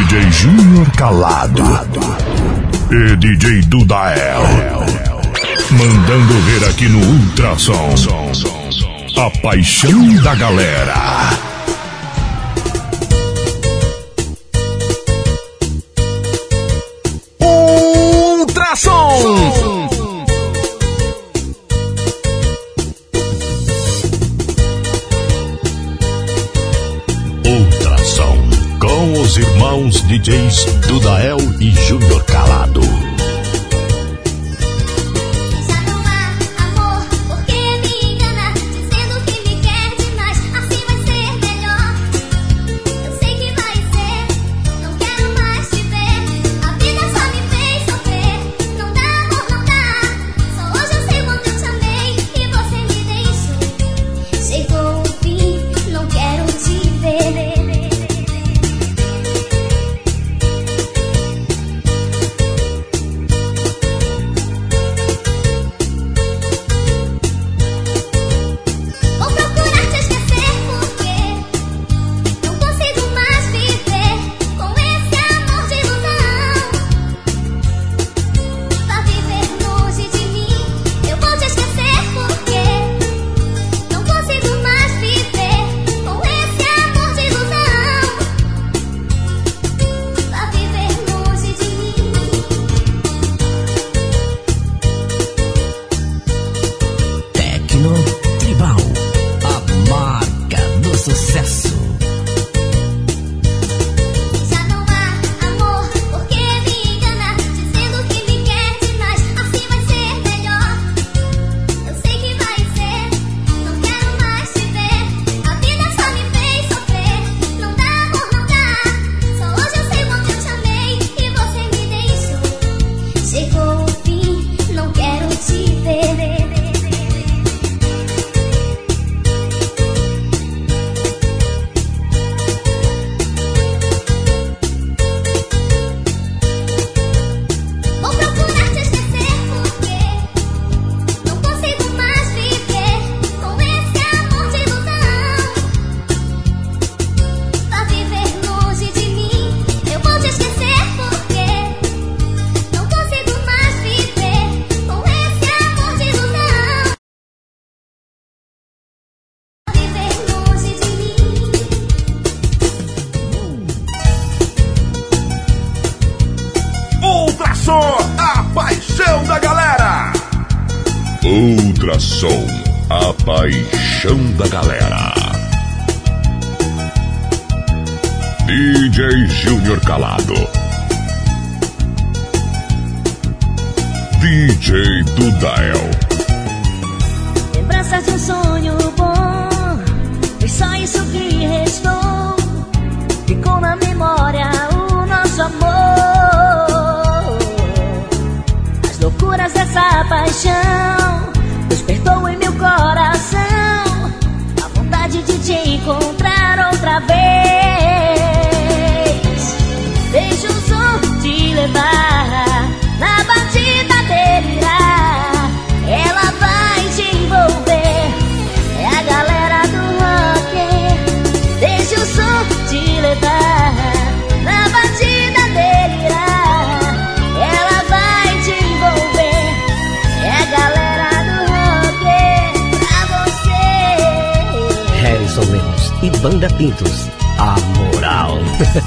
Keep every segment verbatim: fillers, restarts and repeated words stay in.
J Júnior Calado e D J Dudael, mandando ver aqui no Ultrassom a paixão da galera. Ultrassom. Ultrassom com os irmãos D Js Dudael e Júnior Calado. Ultrassom, a paixão da galera. D J Júnior Calado, D J Dudael. Lembranças de um sonho bom, foi só isso que restou. Ficou na memória o nosso amor. As loucuras dessa paixão despertou em meu coração a vontade de te encontrar outra vez. Deixa o som te levar na batida delirar. Ela vai te envolver, é a galera do rock. Deixa o som te levar na batida delirar. Ela vai te envolver, é a galera Harrison Lemos e Banda Pintos, a moral.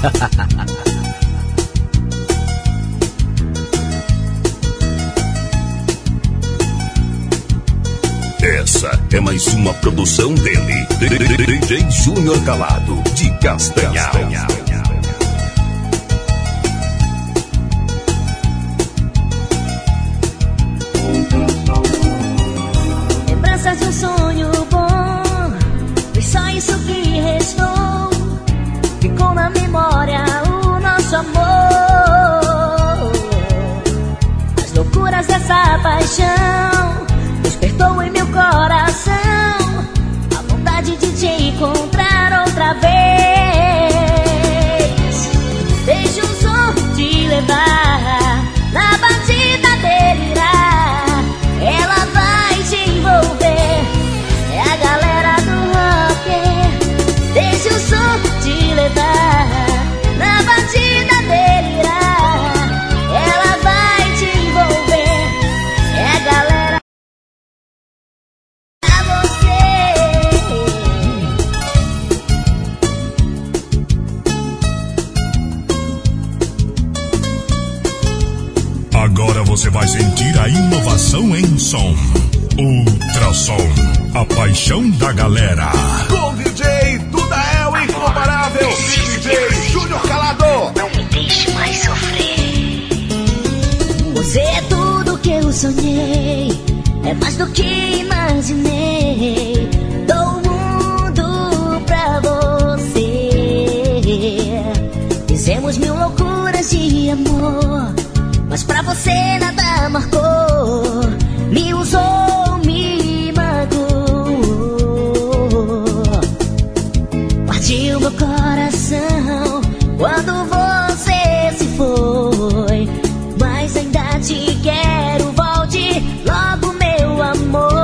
Essa é mais uma produção dele, D J Júnior Calado, de Castanhal. Lembranças de um sonho bom, foi só isso que restou. Ficou na memória o nosso amor. As loucuras dessa paixão despertou em meu coração a vontade de te encontrar outra vez. Deixa o som te levar na batida delirar. Ela vai te envolver, é a galera do rock. Deixa o som te levar você vai sentir a inovação em som. Ultrassom, a paixão da galera. Com D J Dudael incomparável, D J Júnior Calado. Não me deixe mais sofrer. Você é tudo que eu sonhei, é mais do que imaginei. Dou o mundo pra você. Fizemos mil loucuras de amor, mas pra você nada marcou. Me usou, me magoou. Partiu meu coração quando você se foi, mas ainda te quero, volte logo, meu amor.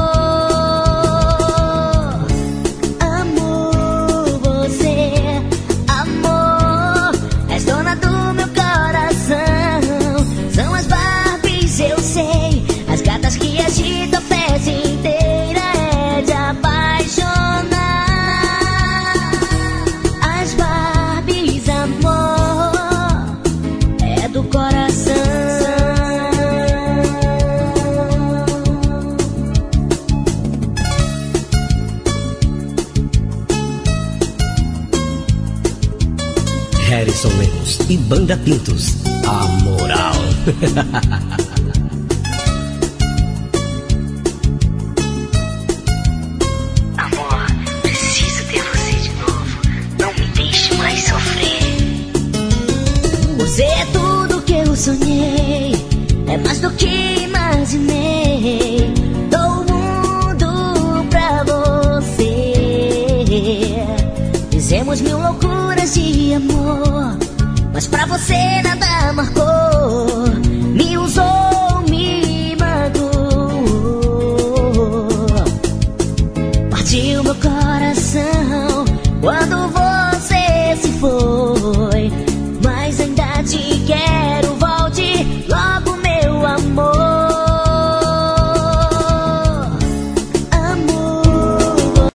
Amo você, amor, és dona do meu coração. São as Barbies, eu sei, as gatas que agitam a festa inteira, é de apaixonar. As Barbies, amor, é do coração. Harrison Lemos e Banda Pintos, a moral. Amor, preciso ter você de novo. Não me deixe mais sofrer. Você é tudo que eu sonhei, é mais do que imaginei. Dou o mundo pra você. Fizemos mil loucuras de amor, mas pra você nada marcou. Me usou, me magoou. Partiu meu coração quando você se foi, mas ainda te quero, volte logo, meu amor. Amor,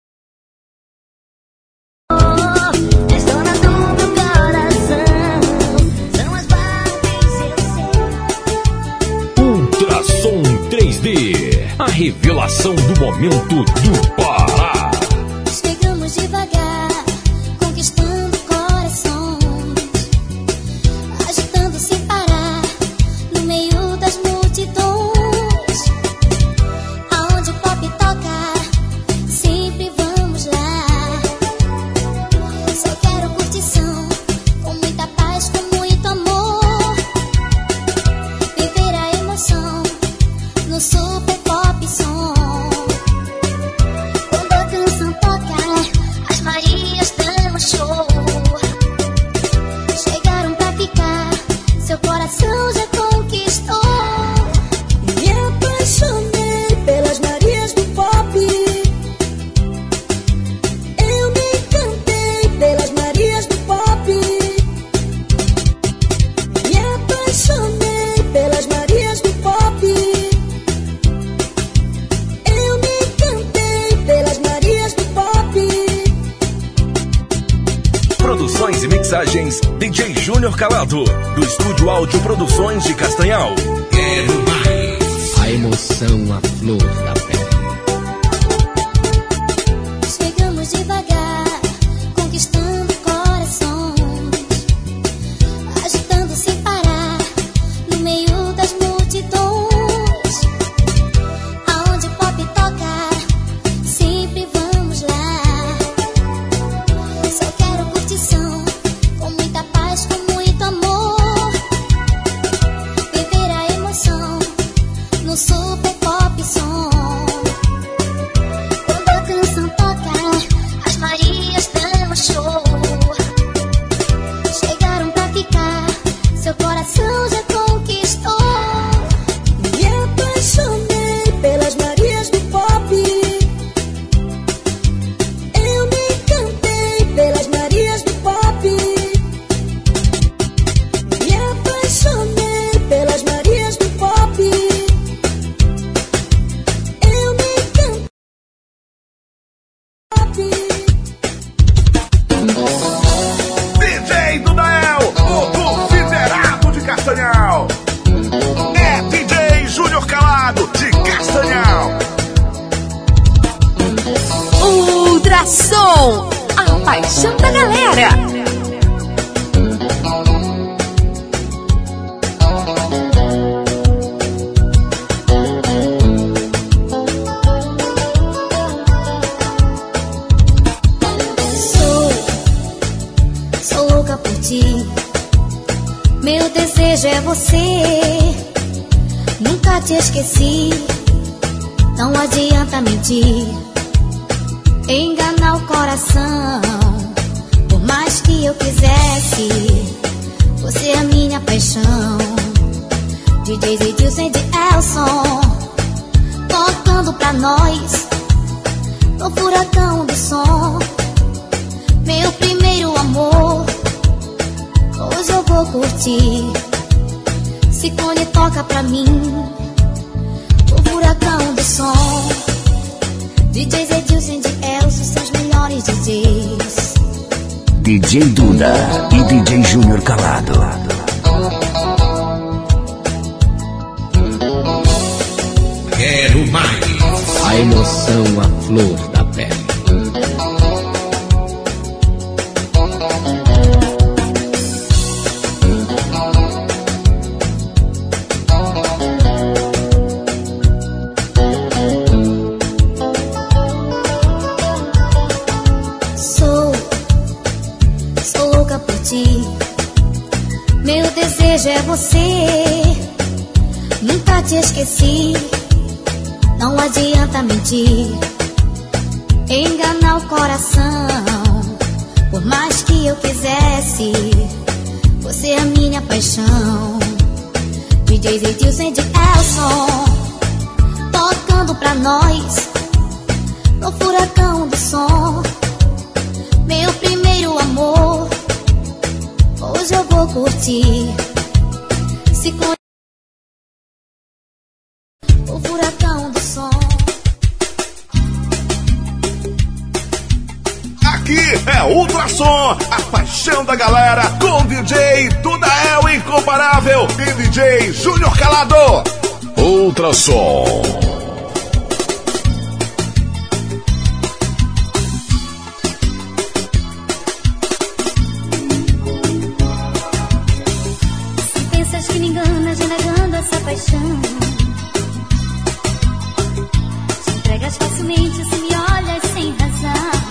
és dona do meu coração. São as Barbies, eu sei. Ultrassom três D, a revelação do momento do Pará. Chegamos devagar, conquistando corações, agitando sem parar, no meio das multidões. Aonde o pop toca, sempre vamos lá. Só quero curtição, com muita paz, com muito amor. Viver a emoção no super pop som. Quando a canção toca, as Marias dão um show. Chegaram pra ficar, seu coração já conquistou. Me apaixonei pelas Marias do pop. Eu me encantei pelas Marias do pop. Me apaixonei pelas Marias do pop. Eu me encantei pelas Marias do pop. Produções e mixagens D J Júnior Calado, do Estúdio Áudio Produções de Castanhal. Quero mais. A emoção, a flor da pele. Chegamos devagar, conquistando corações, agitando sem parar, no meio das multidões. Aonde o pop toca, sempre vamos lá. Só quero curtição, com muita paz, com muito amor. Viver a emoção no super pop som. louca por ti. Meu desejo é você. Nunca te esqueci. Não adianta mentir, enganar o coração. Por mais que eu quisesse, você é a minha paixão. D J Edilson e de Elson, tocando pra nós no furacão do som. Meu primeiro amor, hoje eu vou curtir. Ciclone toca pra mim o furacão do som. D Js Edilson de Elson são os melhores D Js. D J Duda e D J Júnior Calado. Quero mais. A emoção, a flor da pele. Sou, sou louca por ti. Meu desejo é você. Nunca te esqueci. Não adianta mentir, enganar o coração. Por mais que eu quisesse, você é a minha paixão. D Js Edilson de Elson, tocando pra nós no furacão do som. Meu primeiro amor, hoje eu vou curtir. Se con... o furacão do som. Aqui é Ultrassom, a paixão da galera, com D J Duda é o incomparável e D J Júnior Calado. Ultrassom. Se pensas que me enganas, negando essa paixão, te entregas facilmente se me olhas sem razão.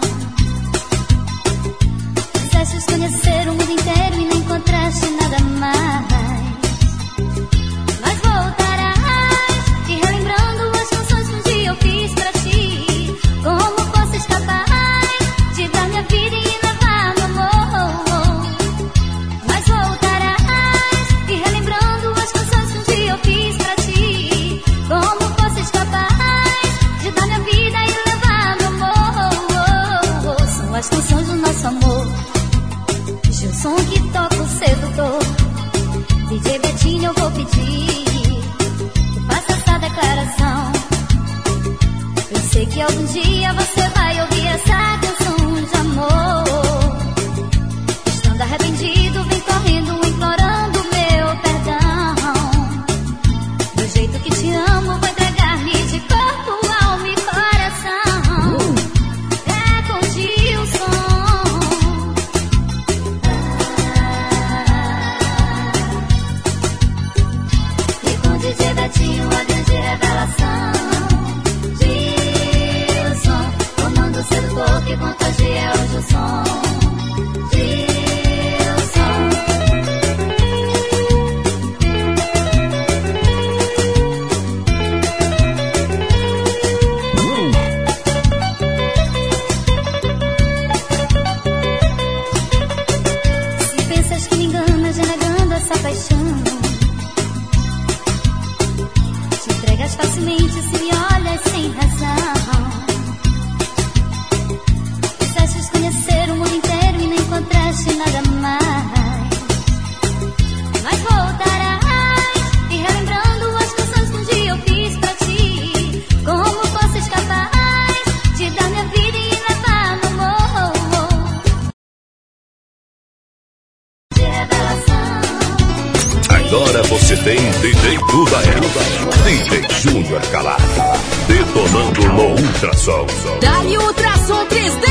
Quisestes conhecer o mundo inteiro e não encontraste nada mais. Mas voltarás e relembrando as canções que um dia eu fiz pra ti. Como fosses capaz de dar minha vida e levar meu amor. Mas voltarás e relembrando as canções que um dia eu fiz pra ti. Como fosses capaz de dar minha vida e levar meu amor. São as canções do nosso amor. O som que toca o sedutor. D J Betinho, eu vou pedir que faça essa declaração. Eu sei que algum dia você vai ouvir essa canção de amor. Estando arrependido, vem correndo, implorando meu perdão. Do jeito que te amo, vou entregar-me de corpo, alma e coração. É com Gilson. D J Betinho, a grande revelação. Gilson, comando o sedutor que contagia hoje o som. Gilson. Se pensas que me enganas, renegando essa paixão, entregas facilmente se me olhas sem razão. Quisestes conhecer o mundo inteiro e não encontraste nada mais. Mas voltarás e relembrando as canções que um dia eu fiz pra ti. Como fosses capaz de dar minha vida e levar meu amor. De revelação. Agora você tem D J Duda é D J Júnior Calado, detonando no Ultrassom. Dá-lhe Ultrassom três D!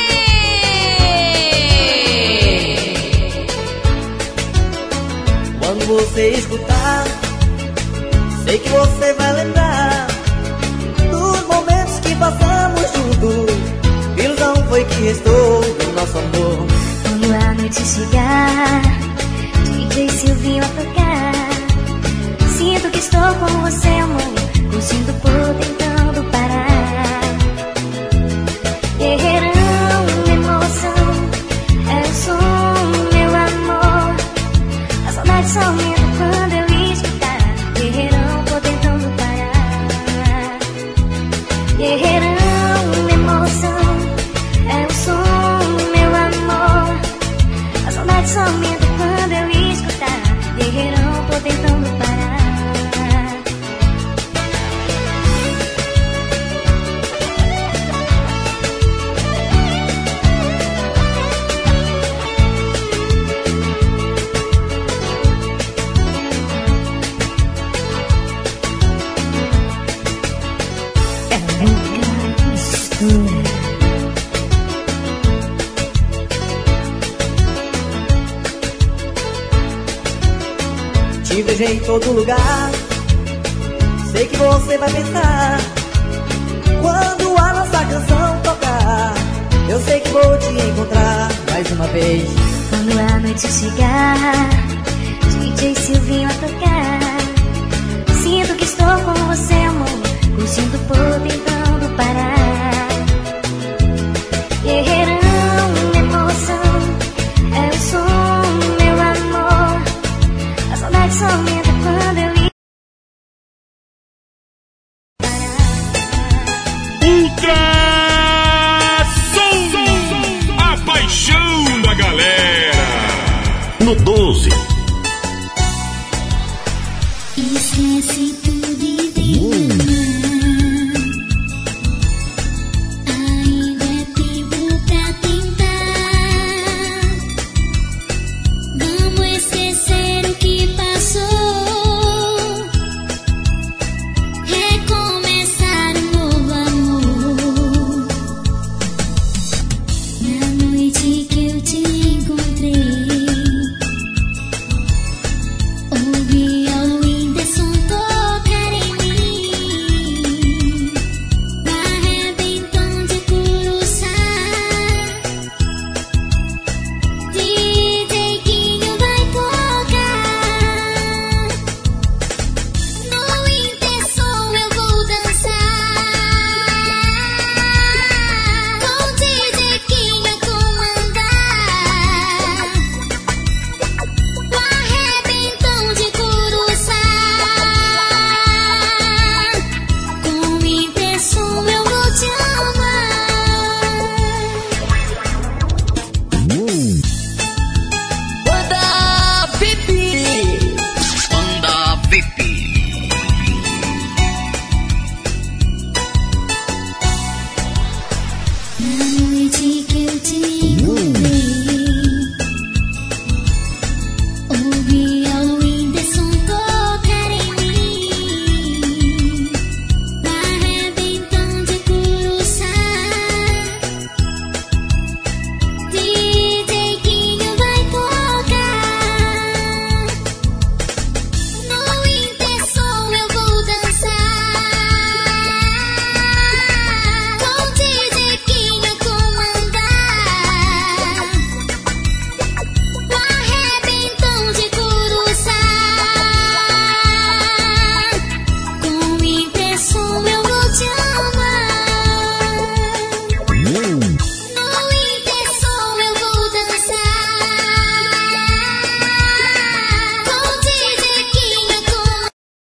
Quando você escutar, sei que você vai lembrar dos momentos que passamos juntos. Ilusão foi que restou do nosso amor. Quando a noite noite chegar, D J Silvinho a tocar. Sinto que estou com você, amor, curtindo por tentando parar. Guerreirão, emoção, é o som, meu amor. A saudade só aumenta quando eu escutar. Guerreirão, tô tentando parar. Guerreirão, emoção, é o som, meu amor. A saudade só aumenta quando eu escutar. Guerreirão, tô tentando parar. Te vejo em todo lugar, sei que você vai pensar. Quando a nossa canção tocar, eu sei que vou te encontrar mais uma vez. Quando a noite chegar, D J Silvinho a tocar. Sinto que estou com você, amor, curtindo por tentando parar. Guerreirão, emoção, é o som, meu amor. A saudade só aumenta quando eu ir. Ultrassom, a paixão da galera. No doze. Esquece tudo e vem amar. Ainda é tempo pra tentar. Vamos esquecer o que passou, recomeçar um novo amor. Na noite que eu te encontrei, ouvi ao Whindersson tocar em mim, arrebentão de curuçá. D J Guinho vai tocar, no Whindersson eu vou dançar, com D J Guinho a comandar, o arrebentão de curuçá. Com impressão eu vou te amar. Banda V I P. Banda V I P. Na noite que eu te encontrei, ouvi ao Whindersson tocar em mim, arrebentão de curuçá. D J Guinho vai tocar, no Whindersson eu vou dançar, com D J Guinho a comandar, o arrebentão de curuçá. Com impressão eu vou te amar, no Whindersson eu vou dançar, com D J Guinho a comandar.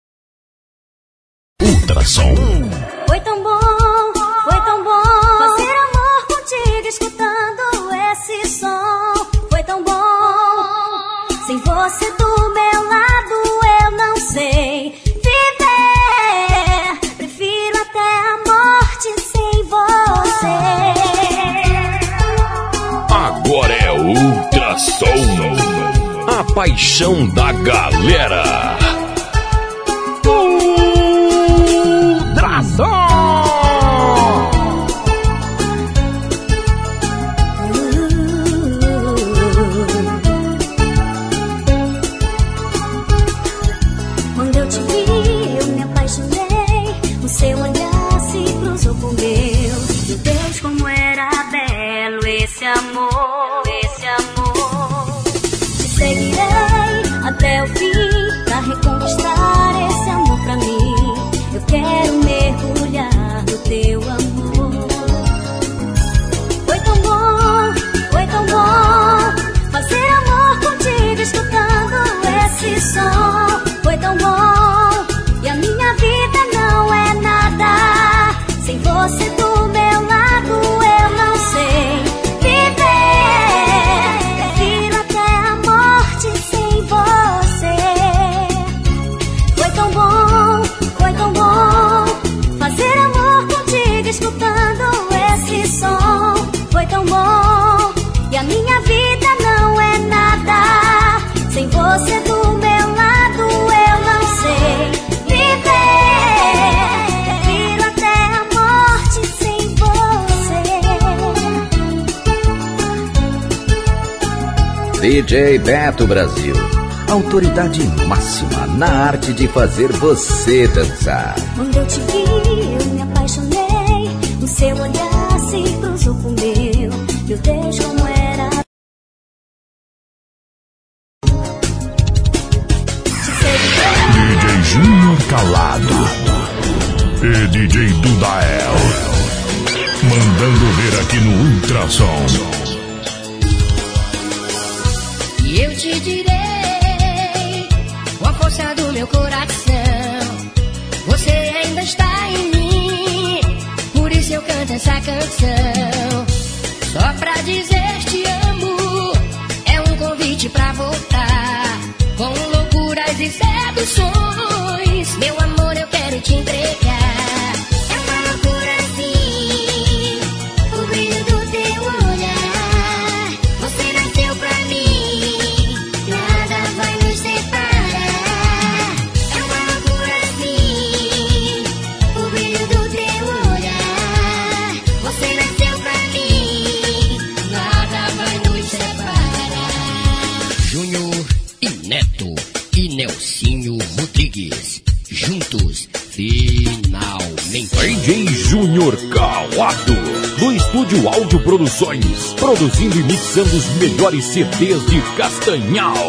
Ultrassom. Foi tão bom, foi tão bom fazer amor contigo escutando esse som. Foi tão bom, sem você do meu lado eu não sei viver. Prefiro até a morte sem você. Agora é Ultrassom, a paixão da galera. Quando eu te vi, eu me apaixonei. O seu olhar se cruzou com o meu. Meu Deus, como era belo esse amor, esse amor. J Beto Brasil. Autoridade máxima na arte de fazer você dançar. Quando eu te vi, eu me apaixonei. O seu olhar se cruzou com o meu. Meu Deus, como era. D J Júnior Calado e D J Dudael, mandando ver aqui no Ultrassom. E eu te direi, com a força do meu coração, você ainda está em mim. Por isso eu canto essa canção, só pra dizer te amo. É um convite pra voltar, com loucuras e seduções. Meu amor, eu quero te entregar. É uma loucura assim, o brilho do teu olhar. Você nasceu pra mim, nada vai nos separar. É uma loucura assim, o brilho do teu olhar. Você nasceu pra mim, nada vai nos separar. Júnior e Neto e Nelsinho Rodrigues, juntos, finalmente. D J Júnior Calado, do Estúdio Áudio Produções, produzindo e mixando os melhores C Ds de Castanhal.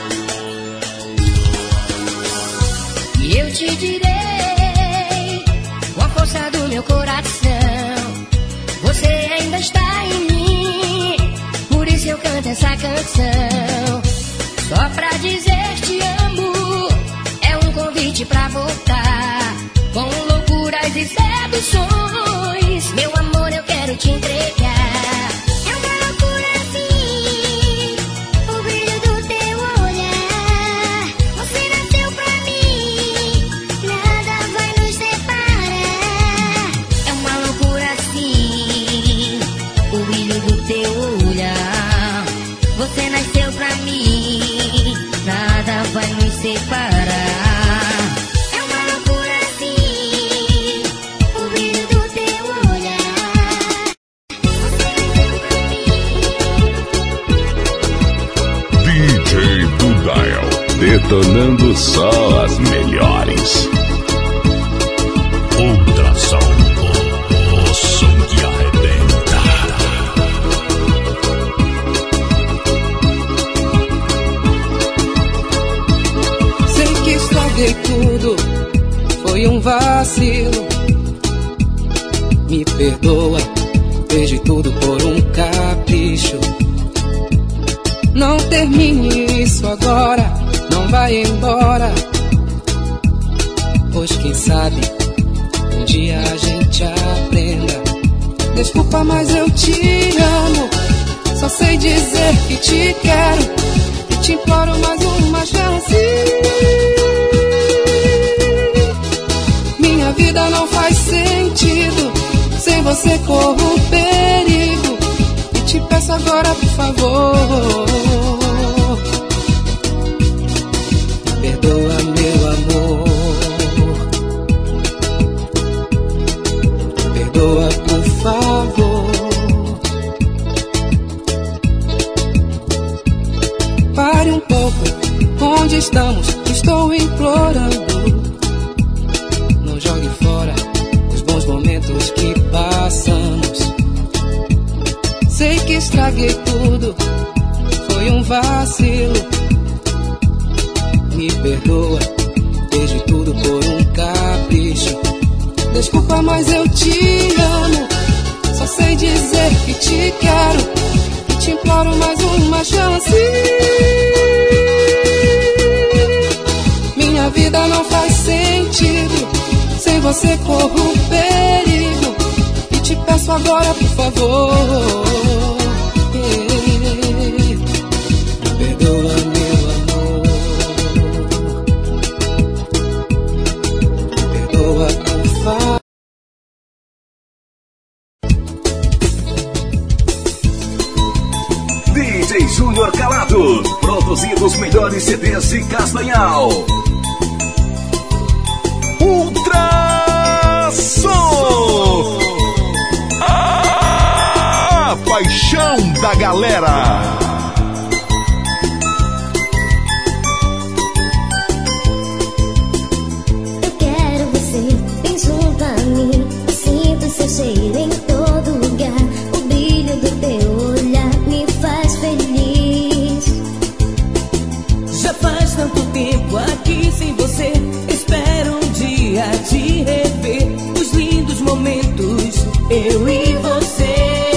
E eu te direi, com a força do meu coração, você ainda está em mim. Por isso eu canto essa canção, só pra dizer te amo. É um convite pra voltar, com loucuras e seduções. Meu amor, eu quero te entregar. É uma loucura assim, o brilho do teu olhar. Você nasceu pra mim, nada vai nos separar. É uma loucura assim, o brilho do teu olhar. Você nasceu pra mim, nada vai nos separar. É uma loucura assim, o brilho do teu olhar. D J Dudael, detonando só as melhores. Ultrassom, o som que arrebenta. Sei que estraguei tudo, foi um vacilo. Me perdoa, perdi tudo por um capricho. Não termine isso agora, não vai embora. Pois quem sabe, um dia a gente aprenda. Desculpa, mas eu te amo. Só sei dizer que te quero e te imploro mais uma chance. Minha vida não faz sentido, sem você corro perigo. E te peço agora, por favor, perdoa meu amor. Perdoa, por favor. Pare um pouco, onde estamos? Estou implorando. Não jogue fora os bons momentos que passamos. Sei que estraguei tudo, foi um vacilo. Me perdoa, perdi tudo por um capricho. Desculpa, mas eu te amo. Só sei dizer que te quero e te imploro mais uma chance. Minha vida não faz sentido, sem você corro perigo. E te peço agora, por favor, perdoa meu amor. Perdoa, por favor. D J Júnior Calado, produzindo os melhores C Ds de Castanhal. Ultrassom, a paixão da galera. dia de rever os lindos momentos, eu e você.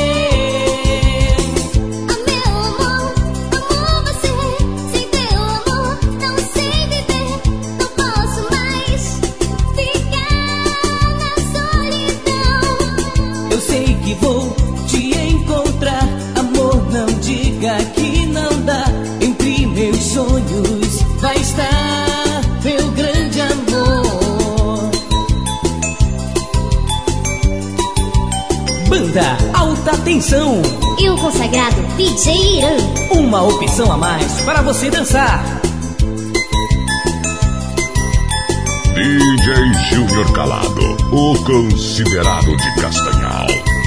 Vou te encontrar, amor, não diga que não dá. Entre meus sonhos vai estar meu grande amor. Banda Alta Tensão e o consagrado D J Irã. Uma opção a mais para você dançar. D J Júnior Calado, o considerado de Castanhal.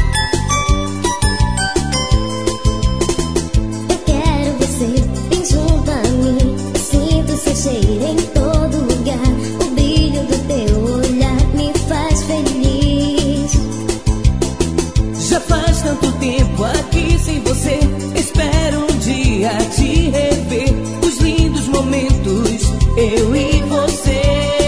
Cheiro em todo lugar, o brilho do teu olhar me faz feliz. Já faz tanto tempo aqui sem você, espero um dia te rever. Os lindos momentos, eu e você.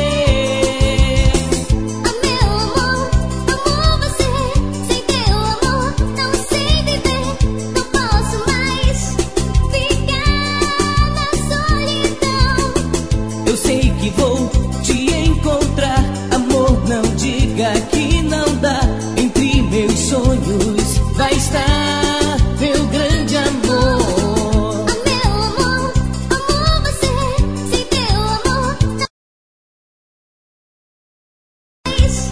Vou te encontrar, amor, não diga que não dá. Entre meus sonhos vai estar meu grande amor. Ah, meu amor, amo você, sem teu amor não mais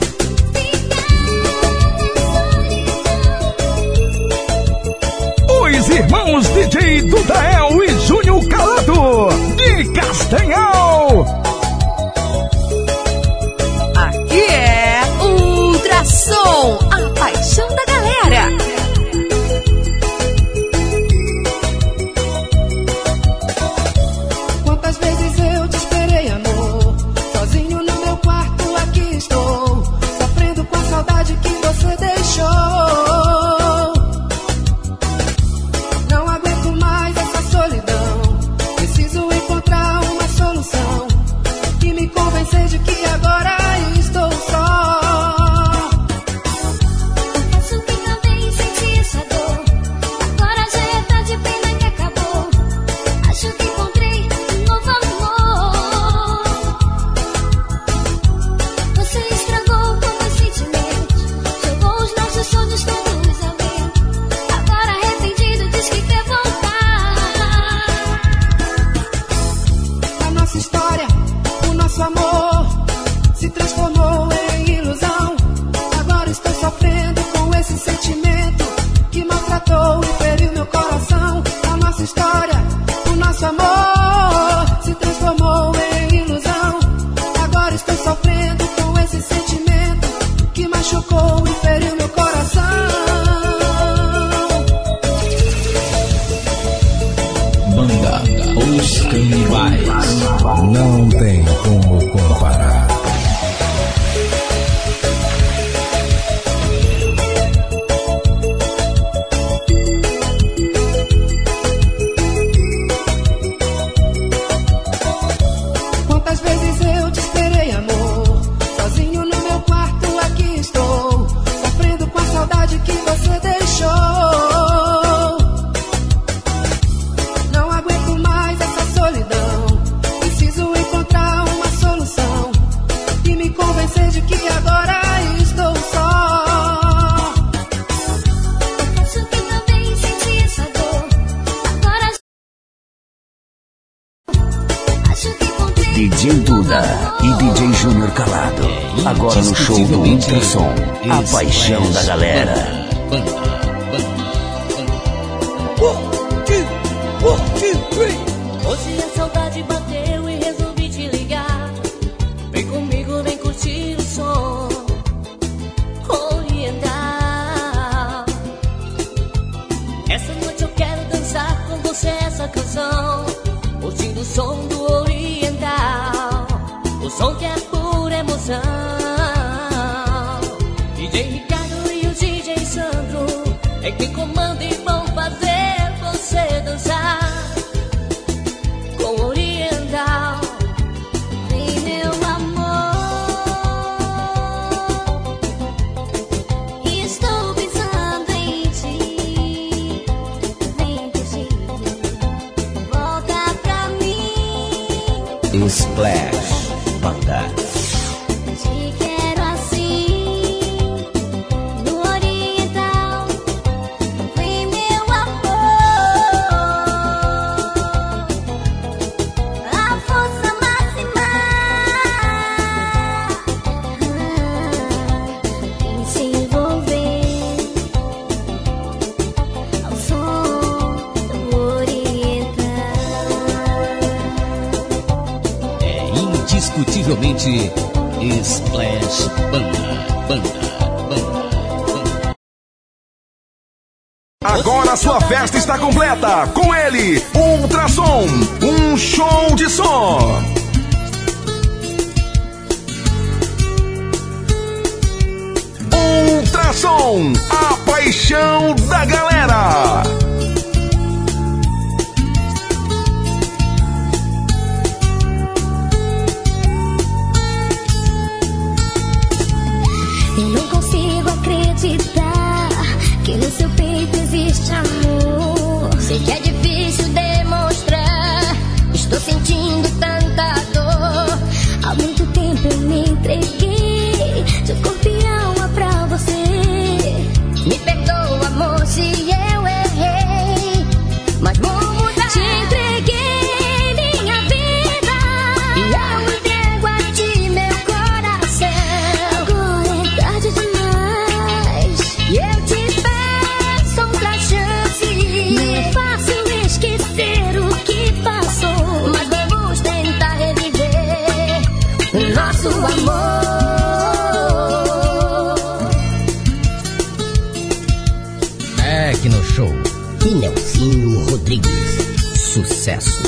ficar. Os irmãos D J Dudael e Júnior Calado, de Castanhal. Ultrassom, a paixão da galera. Quantas vezes eu te esperei, amor, sozinho no meu quarto aqui estou, sofrendo com a saudade que você deixou. Não aguento mais essa solidão, preciso encontrar uma solução e me convencer de que agora estou só. Não tem como comparar. Quantas vezes eu te esperei, amor, sozinho no meu quarto aqui estou, sofrendo com a saudade que você deixou. Não aguento mais essa solidão, preciso encontrar uma solução e me convencer de que agora estou só. Confesso que também senti essa dor. Agora acho que encontrei D J Duda e D J Júnior Calado, agora no show do Ultrassom, a paixão da galera. Hoje a saudade bateu e resolvi te ligar. Vem comigo, vem curtir o som oriental. Essa noite eu quero dançar com você essa canção, curtindo o som do oriental, o som que é pura emoção. D J Ricardo e o D J Sandro é quem comanda e vão fazer você dançar com oriental. Vem, meu amor, Splash Banda. Te quero assim, no oriental, vem meu amor, a força máxima, e se envolver ao som do oriental. É indiscutivelmente Splash Banda, Banda, Banda. Agora a sua festa está completa com ele, Ultrassom, um show de som. Ultrassom, a paixão da galera. Eu não consigo acreditar que no seu peito existe amor. Sei que é difícil demonstrar, estou sentindo tanta dor. Há muito tempo eu me entreguei de corpo e alma pra você. Me perdoa, amor, se eu errei, mas vou mudar. Te entreguei minha vida e eu entrego a ti meu coração. Agora é tarde demais e eu te peço outra chance. Não é fácil esquecer o que passou, mas vamos tentar reviver o nosso amor. Tecno Show e Nelsinho Rodrigues. Sucesso.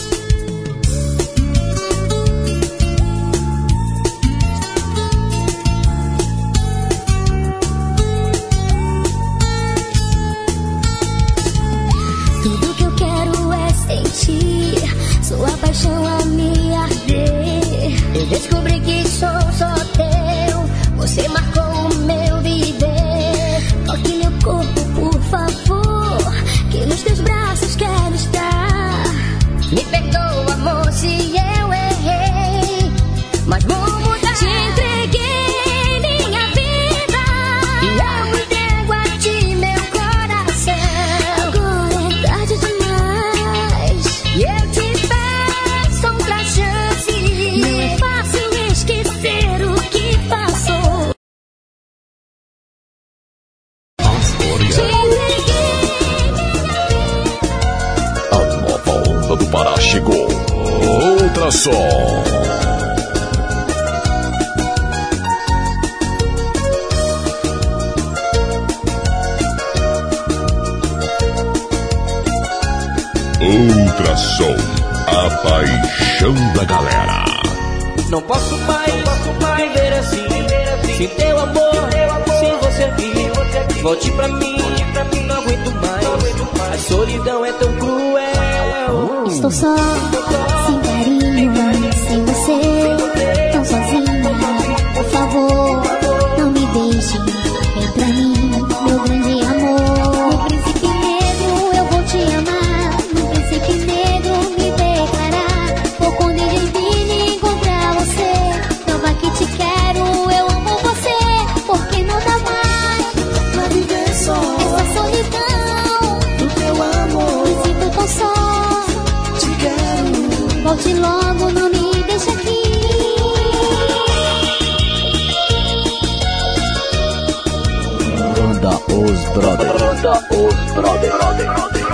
Tudo que eu quero é sentir sua paixão a me arder. Eu descobri que sou só teu, você marcou o meu viver. Toque meu corpo, por favor, que nos teus braços quero estar. Me perdoa, amor, se eu errei, mas vou mudar. Te entreguei minha vida e eu entrego a ti meu coração. Agora é tarde demais e eu te peço outra chance. Não é fácil esquecer o que passou. Te entreguei A nova onda do Pará chegou. Ultrassom. Ultrassom, a paixão da galera. Não posso mais, viver assim, sem teu amor, sem você aqui. Volte pra mim, não aguento mais. A solidão é tão cruel. Estou só, sem carinho, sem você, tão sozinha. Por favor, não me deixe, vem pra mim, meu grande amor. No príncipe negro eu vou te amar, no príncipe negro me declarar. Vou com D J Vini encontrar você, prova que te quero, eu amo você, porque não dá mais pra viver só essa solidão do teu amor. Me sinto tão só, te quero, volte logo, não me deixa aqui. Banda Os Brothers. Banda Os Brothers.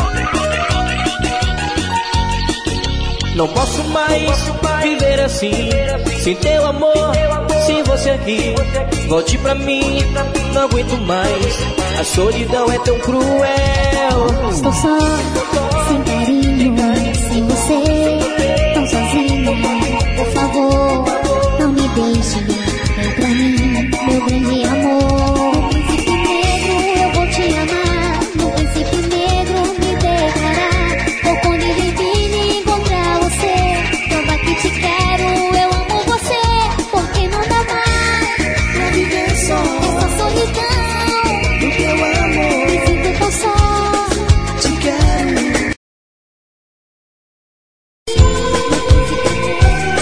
Não posso mais viver assim, sem teu amor, sem você aqui. Volte pra mim, não aguento mais. A solidão é tão cruel. Estou só, sem carinho, sem você, tão sozinha. Por favor, não me deixe, vem pra mim, meu grande amor. No príncipe negro eu vou te amar, no príncipe negro me declarar. Vou com D J Vini encontrar você, prova que te quero, eu amo você, porque não dá mais pra viver só essa solidão do teu amor. Me sinto tão só, te quero.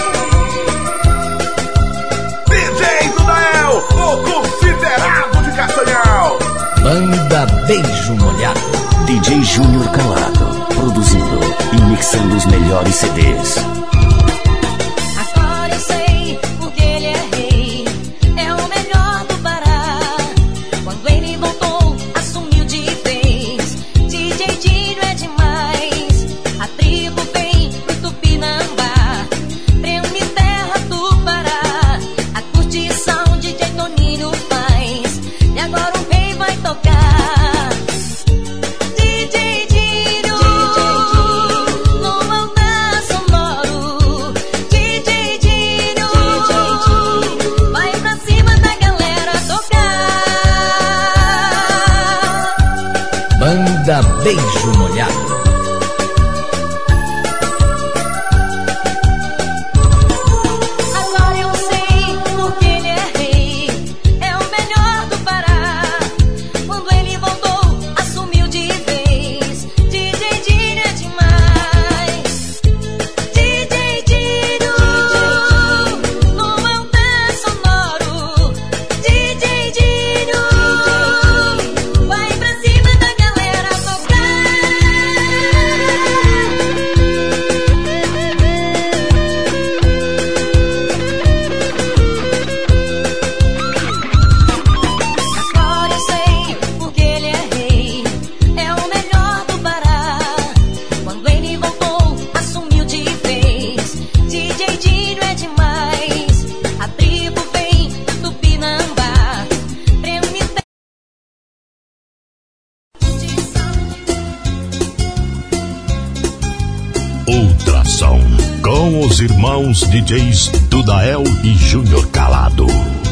Beijo Molhado. D J Júnior Calado, produzindo e mixando os melhores C Ds. Agora eu sei porque ele é rei, é o melhor do Pará. Quando ele voltou, assumiu de vez. D J Dinho é demais. A tribo vem pro Tupinambá, prêmio terra do Pará. A curtição D J Toninho faz, e agora o rei vai tocar. Banda Beijo Molhado. Agora eu sei porque ele é rei, é o melhor do Pará. Quando ele voltou, assumiu de vez. D J Dinho é demais. D J Dinho no altar sonoro. D J Dinho vai pra cima da galera tocar. Agora eu sei porque ele é rei, é o melhor do Pará. Quando ele voltou, assumiu de vez. D J Dinho é demais. A tribo vem do Tupinambá, prêmio Ultrassom, com os irmãos D Js Dudael e Júnior Calado.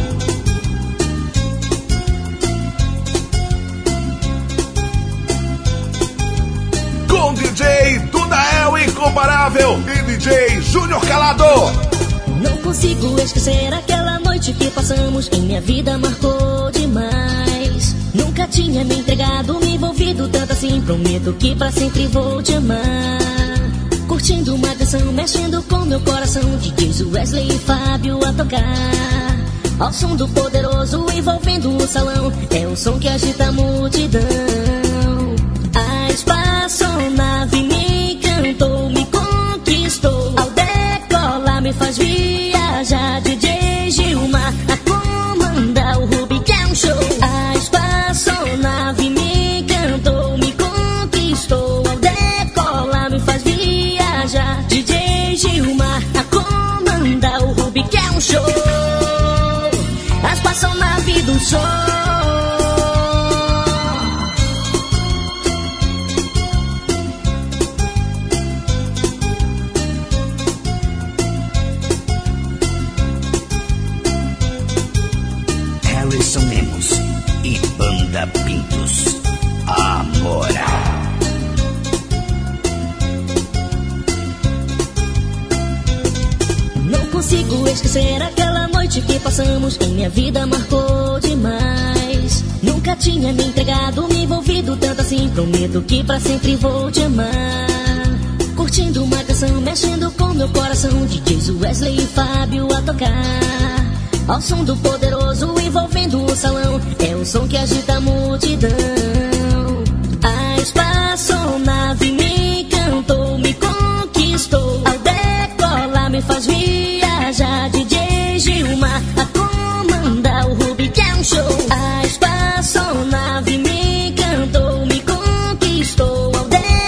Com D J Dudael Incomparável e D J Júnior Calado. Não consigo esquecer aquela noite que passamos, em minha vida marcou demais. Nunca tinha me entregado, me envolvido tanto assim. Prometo que pra sempre vou te amar. Curtindo uma canção, mexendo com meu coração. D Js Wesley e Fábio a tocar. Ao som do poderoso, envolvendo o salão. É o som que agita a multidão. A espaçonave me encantou, me conquistou. Ao decolar me faz viajar. D J Gilmar a comandar o Rubi, que é um show. A espaçonave me encantou, me conquistou. Ao decolar me faz viajar. D J Gilmar a comandar o Rubi, que é um show. A espaçonave do som. Harrison Lemos e Banda Pintos. Amora. Não consigo esquecer aquela noite que passamos, em minha vida marcou demais. Nunca tinha me entregado, me envolvido tanto assim. Prometo que pra sempre vou te amar. Curtindo uma canção, mexendo com meu coração. D Js Wesley e Fábio a tocar. Ao som do poderoso, envolvendo o salão. É o som que agita a multidão. A espaçonave me encantou, me conquistou. Ao decolar me faz viajar. D J Gilmar a comandar o Rubi, que é um show. A espaçonave me encantou, me conquistou. Ao decolar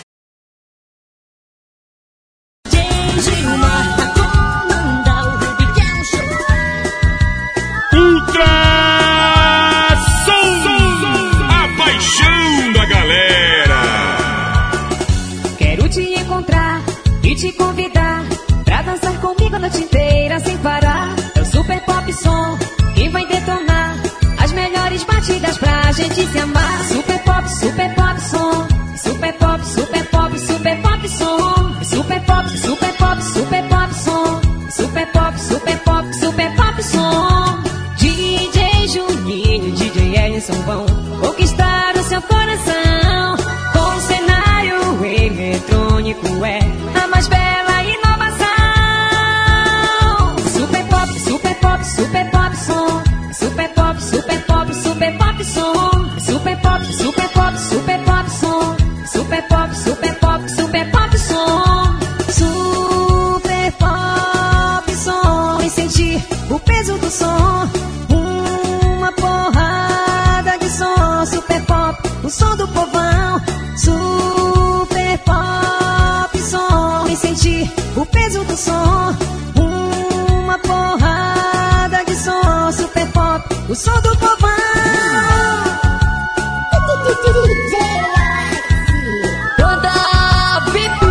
D J Gilmar a comandar o Rubi, que é um show. Ultrassom, a paixão da galera. Quero te encontrar e te convidar pra dançar comigo a noite inteira sem parar. É o Super Pop Som que vai detonar as melhores batidas pra gente se amar. Super Pop, Super Pop Som. Super Pop, Super Pop, Super Pop Som. Super Pop, Super Pop, Super Pop Som. Super Pop, Super Pop, Super Pop Som. D J Juninho e D J Ellison vão conquistar o seu coração. Com cenário eletrônico é a mais bela inovação. Super Pop, Super Pop, Super Pop Som. Super Pop, Super Pop, Super Pop Som. Super Pop, Super Pop, o peso do som. Uma porrada de som, super pop, o som do povão. Toda V I P.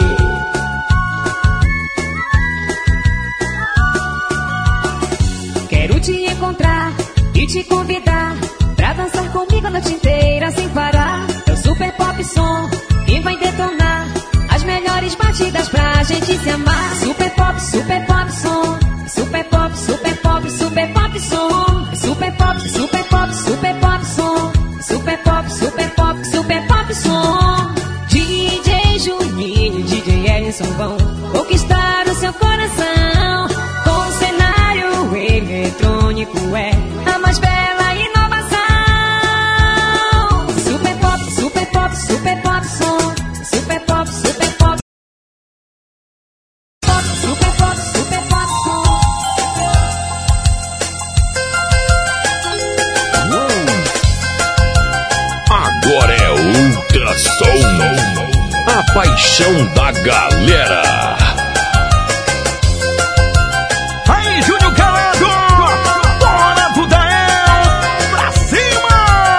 Quero te encontrar e te convidar pra dançar comigo a noite inteira sem parar. É o super pop som que vai detonar as melhores batidas pra gente se amar. Super pop, super pop som. Super pop, super pop, super pop som. Super pop, super pop, super pop som. Super pop, super pop, super pop som. D J Juninho e D J Ellison vão conquistar o seu coração. Com o cenário eletrônico é a mais bela inovação. Super pop, super pop, super pop som. Super pop, super pop. Super pop, super pop som. Agora é Ultrassom, a paixão da galera. Aí, Júnior Calado, bora pro Dael, pra cima!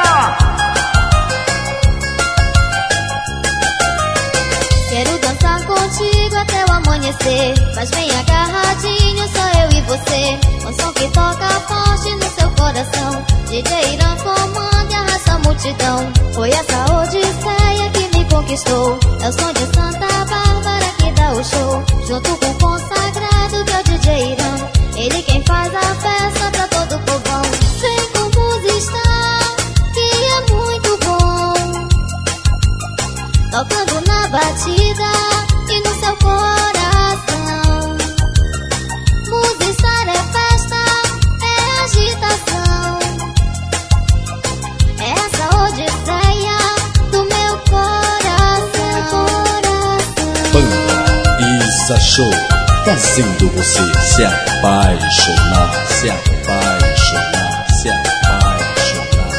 Quero dançar contigo até o amanhecer, mas bem agarradinho, só eu e você. Um som que toca forte no seu coração. D J Irã comanda e arrasta a multidão. Foi essa odisseia que me conquistou. É o som de Santa Bárbara que dá o show, junto com o consagrado que é o D J Irã. Ele quem faz a festa pra todo o povão. Vem como está, que é muito bom, tocando na batida e no seu coração. Musistar é festa, é agitação. É essa odisseia do meu coração. Banda Isa Show, fazendo você se apaixonar, se apaixonar, se apaixonar.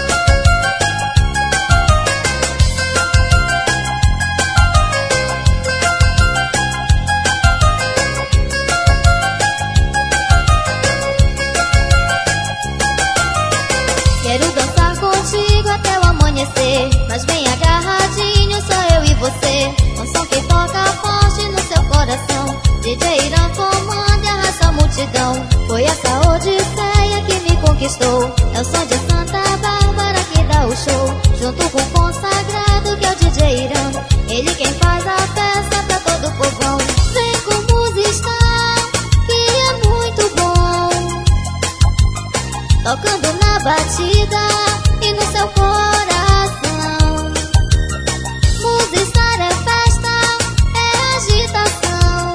Quero dançar contigo até o amanhecer, mas bem agarradinho, só eu e você. Um som que toca forte no seu coração. D J Irã comanda e arrasta a multidão. Foi essa odisseia que me conquistou. É o som de Santa Bárbara que dá o show, junto com o consagrado que é o D J Irã. Ele quem faz a festa pra todo o povão. Vem como está, que é muito bom, tocando na batida e no seu coração. Musistar é festa, é agitação.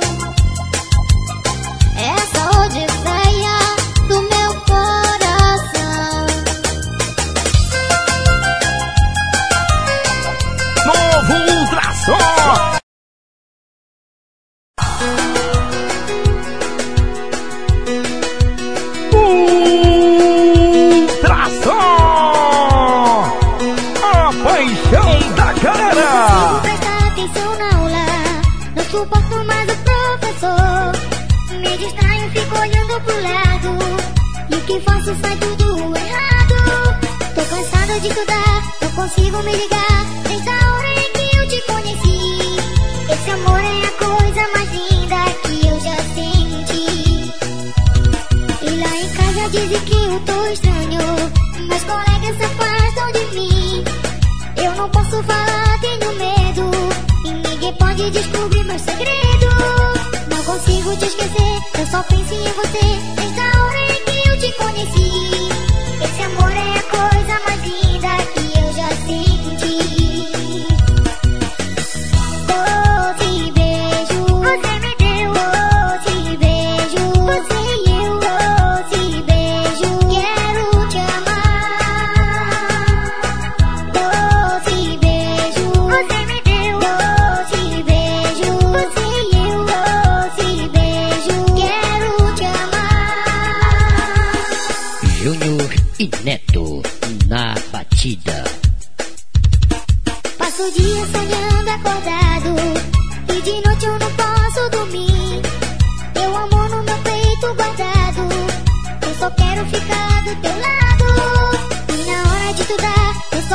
É essa odisseia do meu coração. Novo Ultrassom. Ultrassom, a paixão da galera. Presta atenção na aula, não suporto mais o professor. Me distraio, fico olhando pro lado, e o que faço sai tudo errado. Tô cansada de estudar, não consigo me ligar desde a hora em que eu te conheci. Esse amor é a coisa mais linda que eu já senti. E lá em casa dizem que eu tô estranho, meus colegas se afastam de mim. Eu não posso falar, tenho medo, e ninguém pode descobrir meu segredo. Não consigo te esquecer, eu só penso em você desde a hora em que eu te conheci. Esse amor é a coisa mais linda que eu já senti. Oh, te beijo, você me deu. Oh, te beijo, você e eu. Oh, te beijo, quero te amar. Oh, te beijo, você me deu. Oh, te beijo, você e eu. Oh, te beijo, quero te amar.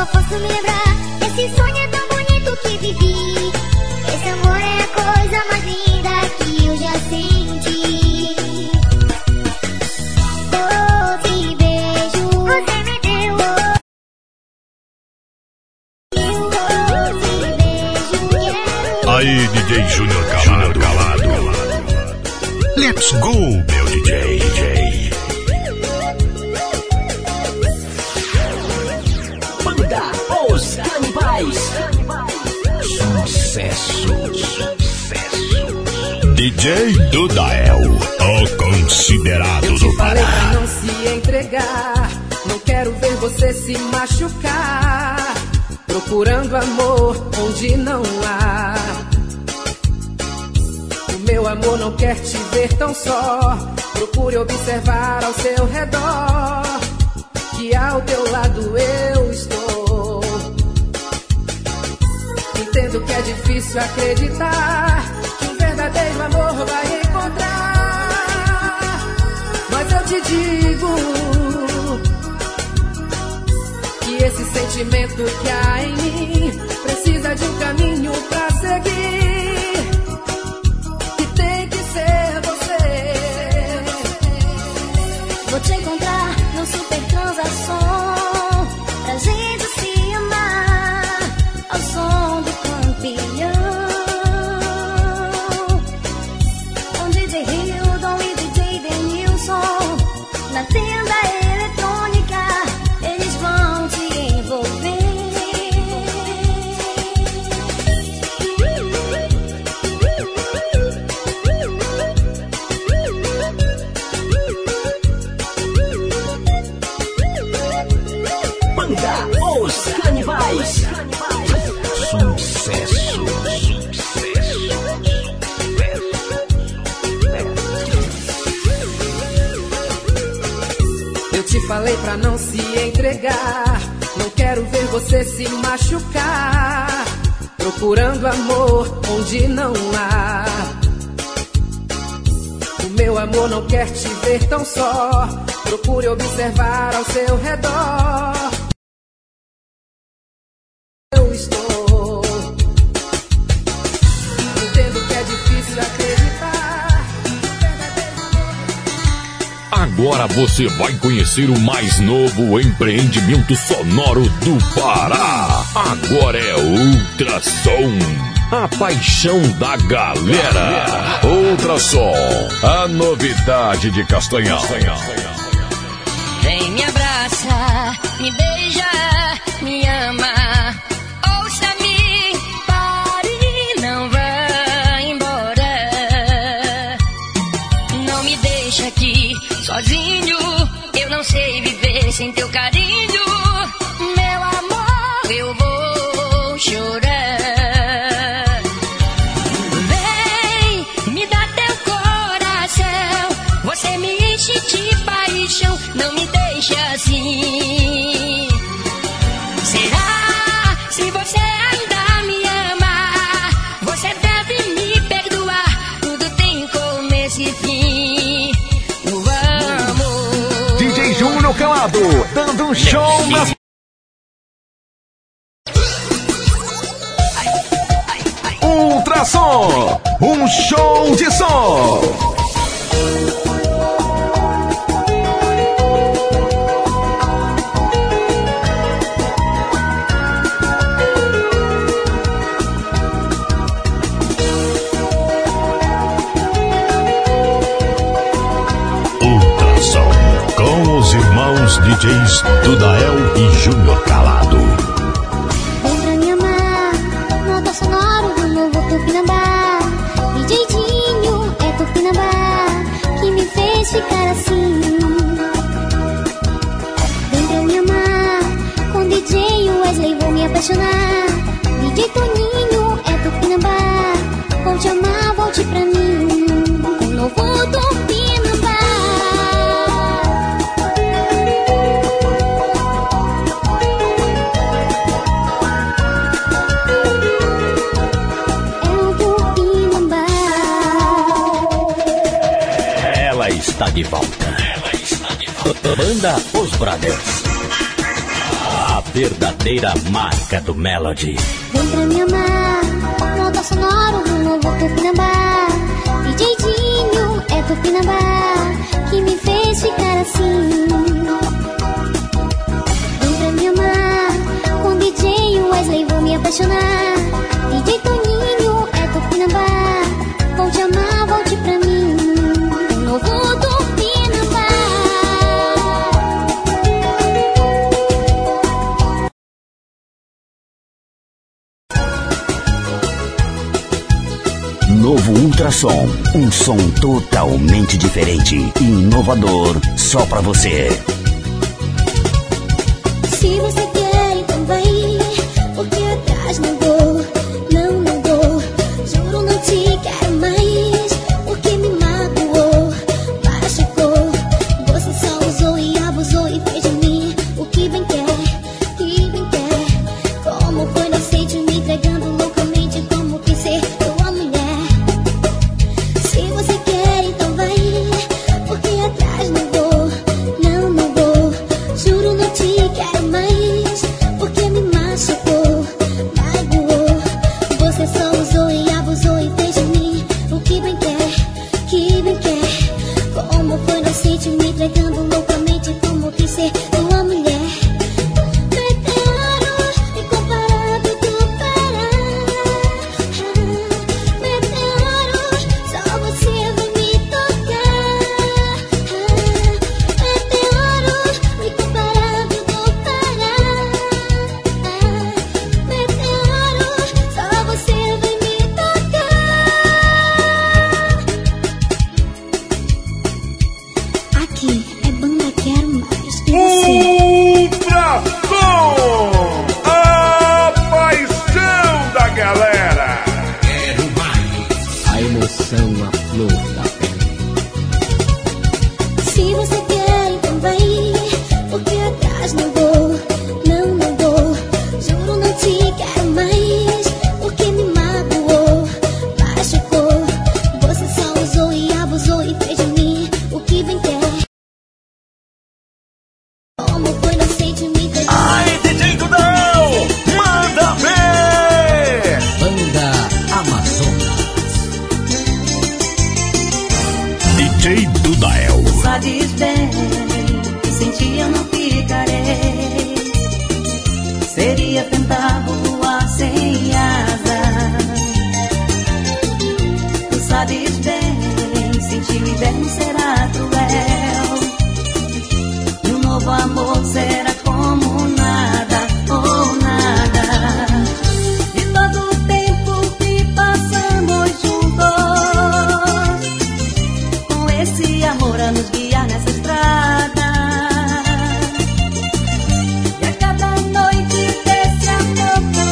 só posso me lembrar. Esse sonho é tão bonito que vivi. Esse amor é a coisa mais linda que eu já senti. Doce beijo você me deu. Doce beijo, yeah. Aí, D J Júnior Calado, calado. Let's go, meu D J, D J. Banda Os Canibais. Sucesso, sucesso. D J Dudael, o considerado eu do te falei pra Pará. não se entregar. Não quero ver você se machucar, procurando amor onde não há. O meu amor não quer te ver tão só. Procure observar ao seu redor, que ao teu lado eu estou. Entendo que é difícil acreditar que um verdadeiro amor vai encontrar, mas eu te digo que esse sentimento que há em mim precisa de um caminho pra seguir, que tem que ser você. Vou te encontrar no super transação, pra gente se amar ao som do campeão. Com D J Hildon e D J Denilson, na tenda eletrônica, eles vão te envolver. Banda Os Canibais. Sucesso, sucesso. Eu te falei pra não se entregar. Não quero ver você se machucar, procurando amor onde não há. O meu amor não quer te ver tão só. Procure observar ao seu redor. Eu estou. Entendo que é difícil acreditar. Agora você vai conhecer o mais novo empreendimento sonoro do Pará. Agora é Ultrassom, a paixão da galera. Ultrassom, a novidade de Castanhal. Vem, me abraça, me beija, me ama. Ouça-me, pare, não vá embora. Não me deixa aqui sozinho, eu não sei viver sem teu carinho. Meu amor, eu vou chorar. Vem, me dá teu coração, você me enche de paixão. Não me deixa assim. Será? Se você ainda me ama, você deve me perdoar. Tudo tem começo e fim. Vamos. D J Júnior Calado, dando um show nas... Ultrassom, um show de som. Com os irmãos D Js Dudael e Júnior Calado. Vem pra me amar, nota sonora do novo Tupinambá. D J Dinho é Tupinambá, que me fez ficar assim. Vem pra me amar, com D J Wesley vou me apaixonar. D J Toninho é Tupinambá, vou te amar, volte pra mim. Um novo Tupinambá. Está de volta. Ela está de volta. Banda Os Brothers. A verdadeira marca do Melody. Vem pra me amar, nota sonoro do novo Tupinambá. D J Dinho é Tupinambá, que me fez ficar assim. Vem pra me amar, com D J Wesley vou me apaixonar. D J Toninho é Tupinambá, vou te amar, volte pra mim. Um novo Tupinambá. Novo Ultrassom, um som totalmente diferente e inovador só pra você. Se você quer, então vai, porque atrás não vou, não, não vou. Juro, não te quero mais, porque me magoou, machucou. Você só usou e abusou e fez de mim o que bem quer, que bem quer. Como foi inocente me entregando loucamente, como quis ser tua mulher. Se você quer, então vai, porque atrás não vou, não, não vou. Juro, não te quero mais, porque me machucou, magoou. Você só usou e abusou e fez de mim o que bem quer, que bem quer. Como foi inocente me entregando loucamente, como quis ser tua mulher. Meteoros incomparável do Pará, meteoros, só você vai me tocar. Meteoros incomparável do Pará, meteoros, só você vai me tocar. Aqui é banda Quero Mais que você. Ultrassom, a paixão da galera. Quero mais. A emoção, a flor da pele. Se você quer, então vai, porque atrás não vou, não, não vou. Juro, não te quero mais, porque me magoou, machucou. Você só usou e abusou e fez de mim o que bem quer. Como foi inocente me entregando. Ai, D J Dudão, manda ver. Banda Amazonas. D J Dudael. Sabes bem que sem ti eu não ficarei. Seria tentar voar sem asas. Tu sabes bem, sem ti o inverno será cruel. E um novo amor será como nada ou nada. De todo o tempo que passamos juntos, com esse amor a nos guiar nessa estrada. E a cada noite desse amor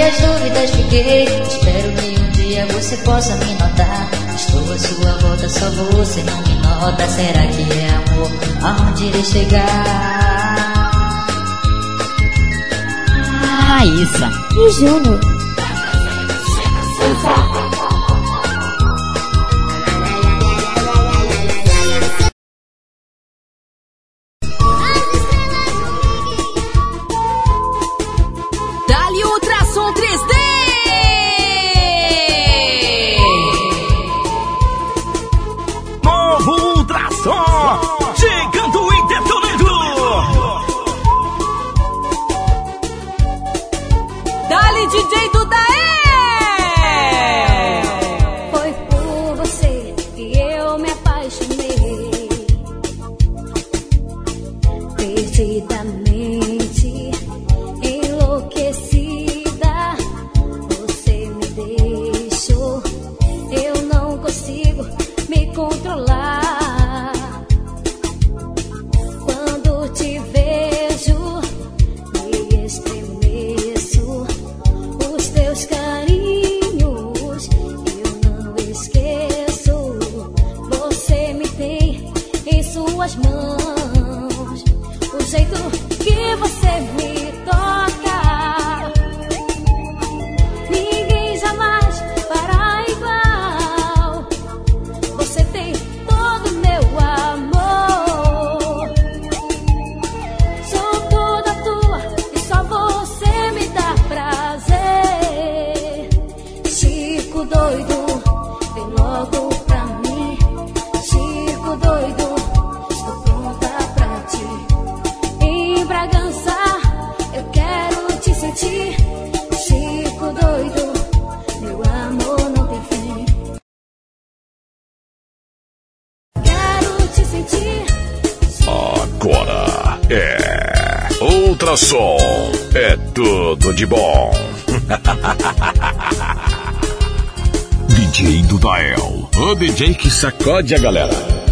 várias dúvidas fiquei. Espero que um dia você possa me notar. Estou à sua volta, só você não me nota. Será que é amor? Aonde irei chegar? Raíssa e Júnior. Dali Ultrassom três D. Novo Ultrassom, chegando e detonando. Dali D J Dudael. Foi por você que eu me apaixonei perdidamente, enlouquecida. Você me deixou, eu não consigo me controlar. Quando te vejo, me estremeço. Os teus carinhos eu não esqueço. Você me tem em suas mãos. O jeito que você me toca, ninguém jamais fará igual. Você tem todo meu amor. Sou toda tua e só você me dá prazer. Chico doido, vem logo pra mim. Chico doido, estou pronta pra ti. Em Bragança eu quero te sentir. Chico doido, meu amor não tem fim. Quero te sentir. Agora é Ultrassom, é tudo de bom. D J Dudael, o D J que sacode a galera.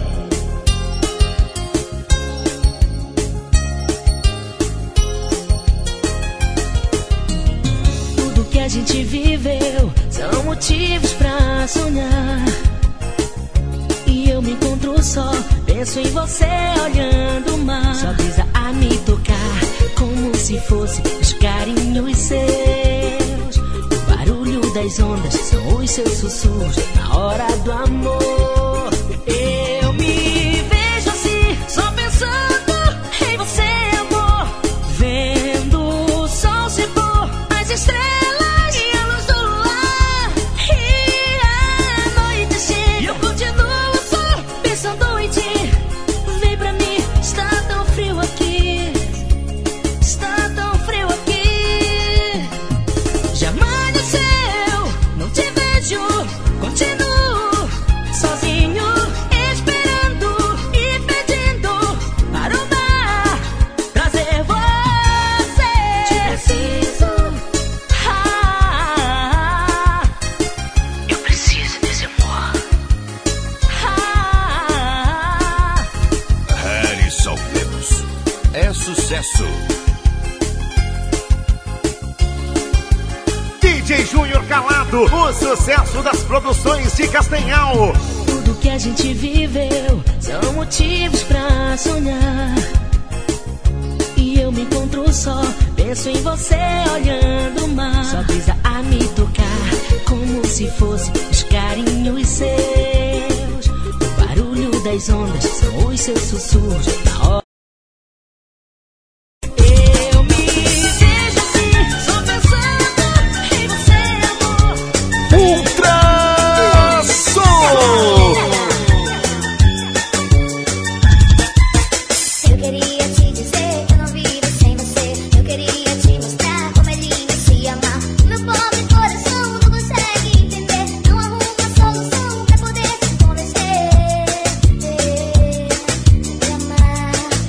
Tudo que a gente viveu são motivos pra sonhar. E eu me encontro só, penso em você olhando o mar. Só brisa a me tocar, como se fosse os carinhos seus. O barulho das ondas são os seus sussurros na hora do amor. Eu me vejo assim, só pensando em você, amor. Vendo o sol se pôr, as estrelas e a luz do luar. E a noite chega e eu continuo só pensando em ti. Vem pra mim, está tão frio aqui. Está tão frio aqui. Já amanheceu, não te vejo. Continuo sozinho, esperando e pedindo para o mar trazer você. Te preciso. Ah, eu preciso desse amor. Ah, Harrison Lemos, é sucesso. D J Júnior Calado, o sucesso das produções de Castanhal. tudo que a gente viveu são motivos pra sonhar. E eu me encontro só, penso em você olhando o mar. Só brisa a me tocar, como se fosse os carinhos seus. O barulho das ondas são os seus sussurros na hora. Eu me vejo assim, só pensando em você, amor. Ultrassom. Eu queria te dizer que eu não vivo sem você. Eu queria te mostrar como é lindo se amar. Meu pobre coração não consegue entender. Não arruma solução pra poder te convencer de amar.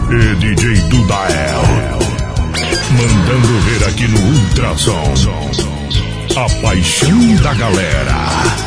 E D J Dudael, mandando ver aqui no Ultrassom, a paixão da galera.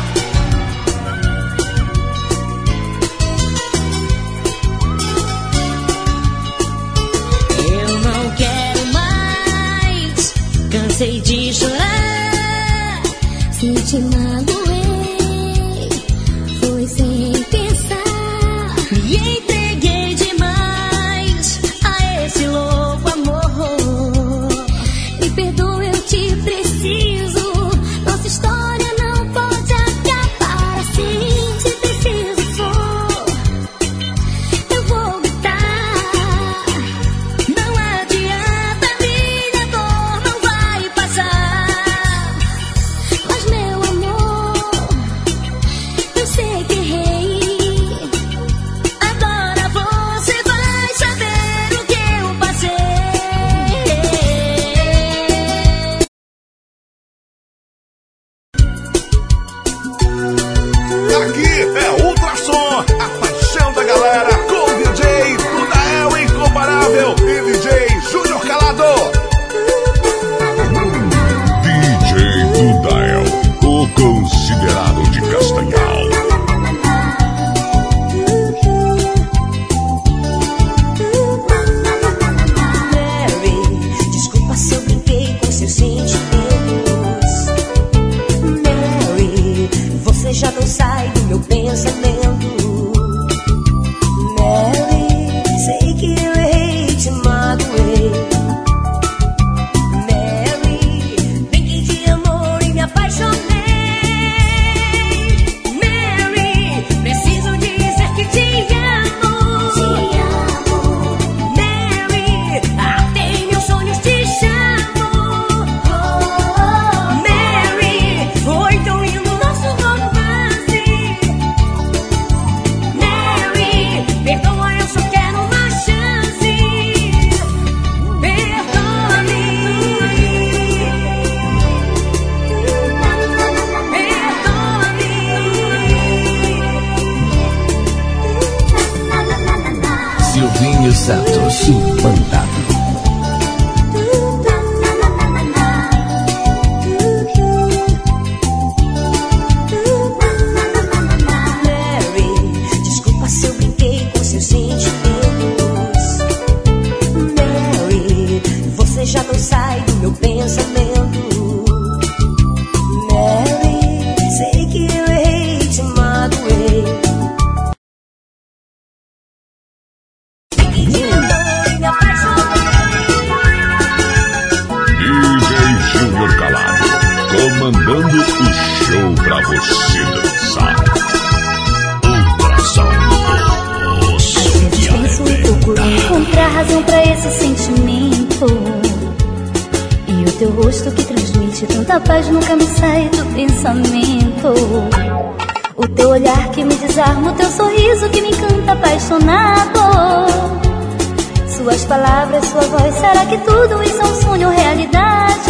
Cansei de chorar, se te magoei, foi sem pensar. Me entreguei demais a esse louco amor. Me perdoa, eu te preciso. Nossa história não pode acabar assim. Te preciso, sou. Eu vou gritar. Não adianta, minha dor não vai passar. Mas meu amor, eu sei que errei. Agora você vai saber o que eu passei. Aqui é Ultrassom, a paixão da galera, com D J Dudael incomparável e D J Júnior Calado. D J Dudael, o considerado de Castanhal. Mary, desculpa se eu brinquei com seus sentimentos. Mary, você já não sai do meu pensamento. Mary, sei que eu errei, te magoei. Mary, brinquei de amor e me apaixonei. Mary, preciso dizer que te amo. Te amo. Mary, até meus sonhos te chamo. Mary, foi tão lindo nosso romance. Mary, perdoa, eu só quero uma chance. Perdoa-me. Perdoa-me. Silvinho Santos, Encantado. Mary, desculpa se eu brinquei com seus sentimentos. Mary, você já não sai do meu pensamento. Mary, sei que eu errei, te magoei. Brinquei de amor e me apaixonei. D J Júnior Calado, comandando o show pra você dançar. Ultrassom, o som que Penso e procuro encontrar razão pra esse sentimento. E o teu rosto que transmite tanta paz nunca me sai do pensamento. O teu olhar que me desarma, o teu sorriso que me encanta apaixonado. Suas palavras, sua voz, será que tudo isso é um sonho ou realidade?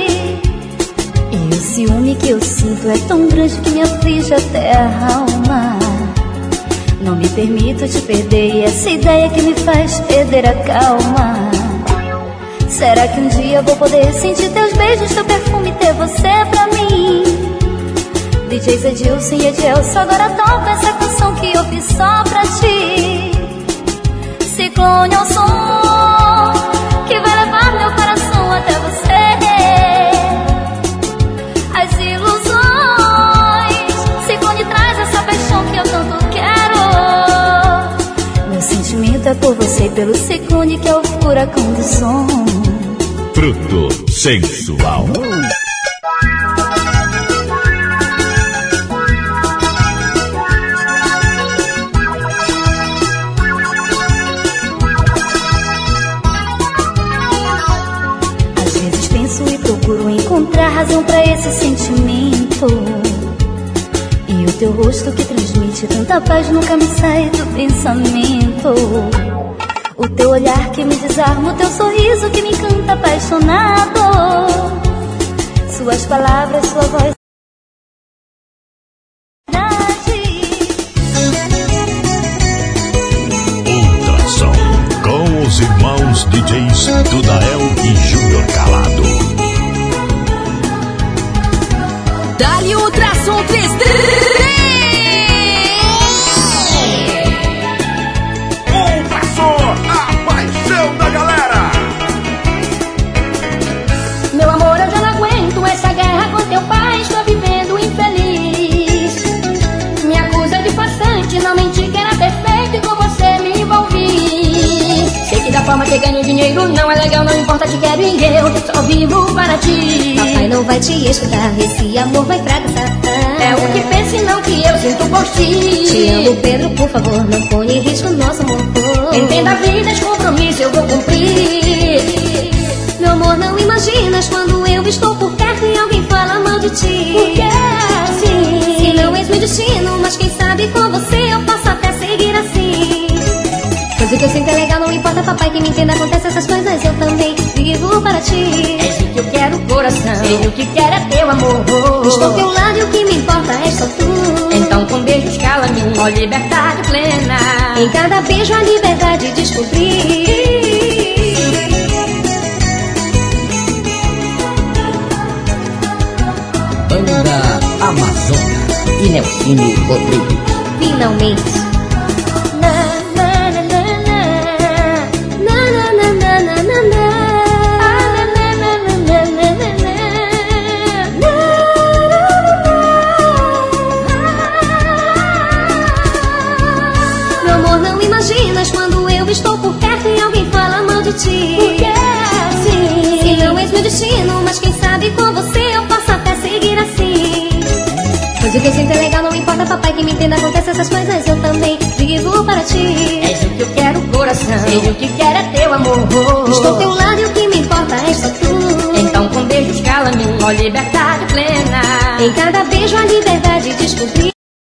E o ciúme que eu sinto é tão grande que me aflige até a alma. Não me permito te perder e essa ideia que me faz perder a calma. Será que um dia vou poder sentir teus beijos, teu perfume, ter você pra mim? D Js Edilson e Edielson agora toca essa canção que eu fiz só pra ti. Ciclone é o som que vai levar meu coração até você. As ilusões, Ciclone traz essa paixão que eu tanto quero. Meu sentimento é por você e pelo Ciclone que é o furacão do som. fruto sensual. Procuro encontrar razão pra esse sentimento. E o teu rosto que transmite tanta paz nunca me sai do pensamento. O teu olhar que me desarma, o teu sorriso que me encanta apaixonado. Suas palavras, sua voz. Ultrassom os D Js Dudael e Júnior Calado. Dali Ultrassom três D. Ultrassom, a paixão da galera. Meu amor, eu já não aguento essa guerra com teu pai. Estou vivendo infeliz. Me acusa de farsante, não menti que era perfeito e com você me envolvi. Sei que da forma que ganho dinheiro não é legal, não importa, te quero e eu só vivo para ti. Papai não vai te escutar, esse amor vai fracassar. É o que pensa e não que eu sinto por ti. Te amo, Pedro, por favor, não ponha em risco nosso amor. Entenda a vida, esse compromisso eu vou cumprir. Meu amor, não imaginas quando eu estou por perto e alguém fala mal de ti. Por quê? Sim, se não és meu destino, mas quem sabe com você eu posso até seguir assim. Pois o que eu sinto é legal, não importa, papai, que me entenda, acontece essas coisas, eu também vivo para ti. És o que eu quero, coração, e o que quero é teu amor. Estou ao teu lado e o que me importa é só tu. Então com beijos cala-me, ó liberdade plena. Em cada beijo a liberdade descobri. Banda Amazônia e Nelsinho Rodrigues. Finalmente. Meu amor, não imaginas quando eu estou por perto e alguém fala mal de ti. Por quê? Sim, se não és meu destino, mas quem sabe com você eu posso até seguir assim. Pois o que eu sinto é legal, não importa, papai, que me entenda, acontece essas coisas, eu também vivo para ti. És o que eu quero, coração, e o que quero é teu amor. Estou ao teu lado e o que me importa é só tu. Então com beijos cala-me, ó liberdade plena. Em cada beijo a liberdade descobri.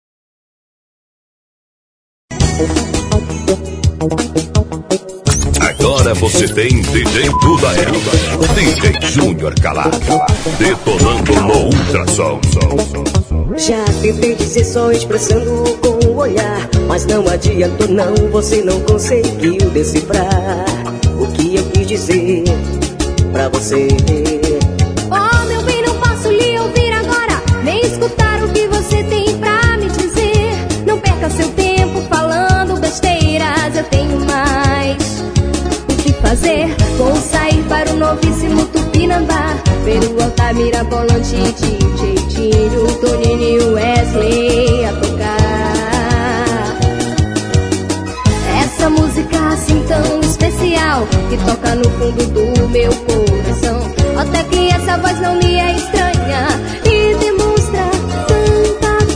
Agora você tem D J Dudael, D J Júnior Calado, detonando no Ultrassom. Já tentei dizer só expressando com o olhar, mas não adiantou não, você não conseguiu decifrar o que eu quis dizer pra você. Oh, meu bem, não posso lhe ouvir agora, nem escutar o que você tem pra me dizer. Não perca seu tempo falando besteiras, eu tenho mais o que fazer. Vou sair para o novíssimo Tupinambá, ver o Altar Mirabolante, D J Tinho, Toninho e Wesley a tocar. Essa música assim tão especial, que toca no fundo do meu coração. Até que essa voz não me é estranha e demonstra tanta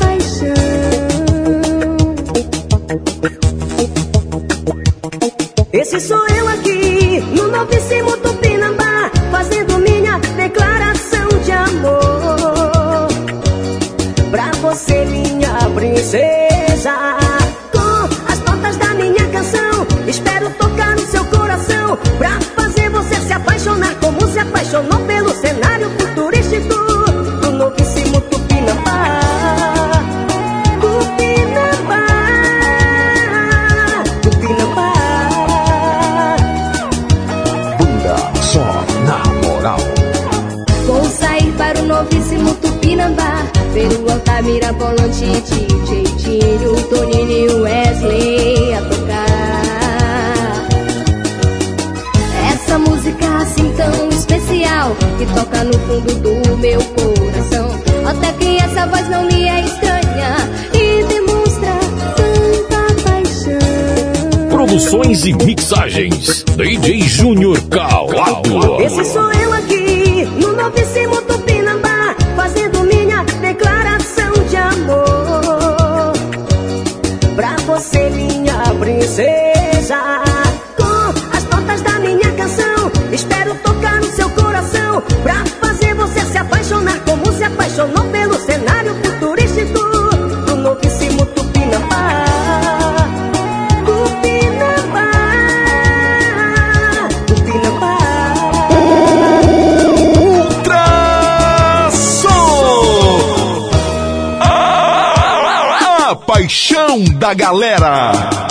paixão. Esse sou eu aqui, no novíssimo Tupinambá, fazendo minha declaração de amor pra você, minha princesa. Com as notas da minha canção, espero tocar no seu coração, pra fazer você se apaixonar como se apaixonou pelo cenário futurístico do novíssimo Tupinambá. Tupinambá, Tupinambá. Bunda só na moral. Vou sair para o novíssimo Tupinambá, ver o Altar Mirabolante, D J Tinho, Toninho e Wesley a tocar. Essa música assim tão especial, que toca no fundo do meu coração. Até que essa voz não me é estranha e demonstra tanta paixão. Produções e mixagens, D J Júnior Calado. Esse sou eu aqui, no novíssimo Tupinambá, fazendo minha declaração de amor pra você, minha princesa. Com as notas da minha canção, espero tocar no seu coração, pra fazer você se apaixonar como se apaixonou pelo cenário futurístico do novíssimo Tupinambá. Tupinambá, Tupinambá. A paixão da galera.